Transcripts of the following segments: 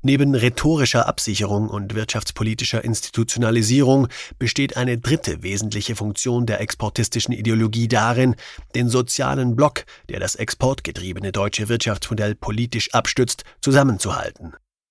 Neben rhetorischer Absicherung und wirtschaftspolitischer Institutionalisierung besteht eine dritte wesentliche Funktion der exportistischen Ideologie darin, den sozialen Block, der das exportgetriebene deutsche Wirtschaftsmodell politisch abstützt, zusammenzuhalten.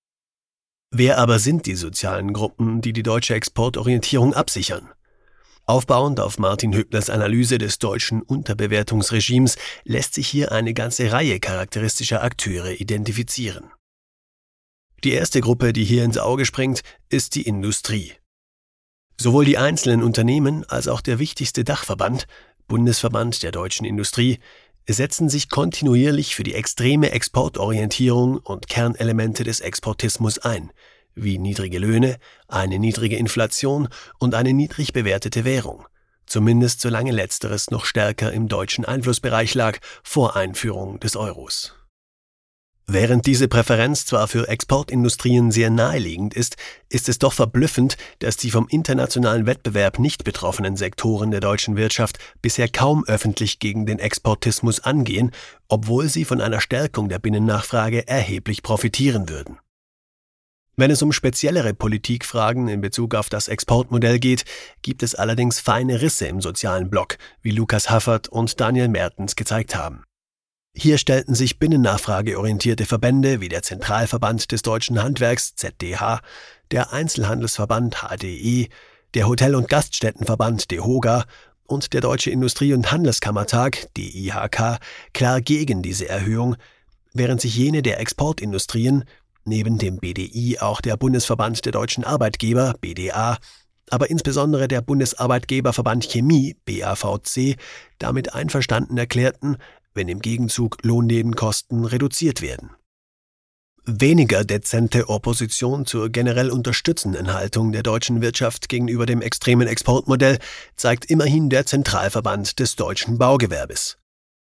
Wer aber sind die sozialen Gruppen, die die deutsche Exportorientierung absichern? Aufbauend auf Martin Hübners Analyse des deutschen Unterbewertungsregimes lässt sich hier eine ganze Reihe charakteristischer Akteure identifizieren. Die erste Gruppe, die hier ins Auge springt, ist die Industrie. Sowohl die einzelnen Unternehmen als auch der wichtigste Dachverband, Bundesverband der deutschen Industrie, setzen sich kontinuierlich für die extreme Exportorientierung und Kernelemente des Exportismus ein, wie niedrige Löhne, eine niedrige Inflation und eine niedrig bewertete Währung, zumindest solange letzteres noch stärker im deutschen Einflussbereich lag vor Einführung des Euros. Während diese Präferenz zwar für Exportindustrien sehr naheliegend ist, ist es doch verblüffend, dass die vom internationalen Wettbewerb nicht betroffenen Sektoren der deutschen Wirtschaft bisher kaum öffentlich gegen den Exportismus angehen, obwohl sie von einer Stärkung der Binnennachfrage erheblich profitieren würden. Wenn es um speziellere Politikfragen in Bezug auf das Exportmodell geht, gibt es allerdings feine Risse im sozialen Block, wie Lukas Haffert und Daniel Mertens gezeigt haben. Hier stellten sich binnennachfrageorientierte Verbände wie der Zentralverband des deutschen Handwerks ZDH, der Einzelhandelsverband HDE, der Hotel- und Gaststättenverband DEHOGA und der Deutsche Industrie- und Handelskammertag DIHK klar gegen diese Erhöhung, während sich jene der Exportindustrien, neben dem BDI auch der Bundesverband der deutschen Arbeitgeber BDA, aber insbesondere der Bundesarbeitgeberverband Chemie BAVC, damit einverstanden erklärten, wenn im Gegenzug Lohnnebenkosten reduziert werden. Weniger dezente Opposition zur generell unterstützenden Haltung der deutschen Wirtschaft gegenüber dem extremen Exportmodell zeigt immerhin der Zentralverband des deutschen Baugewerbes.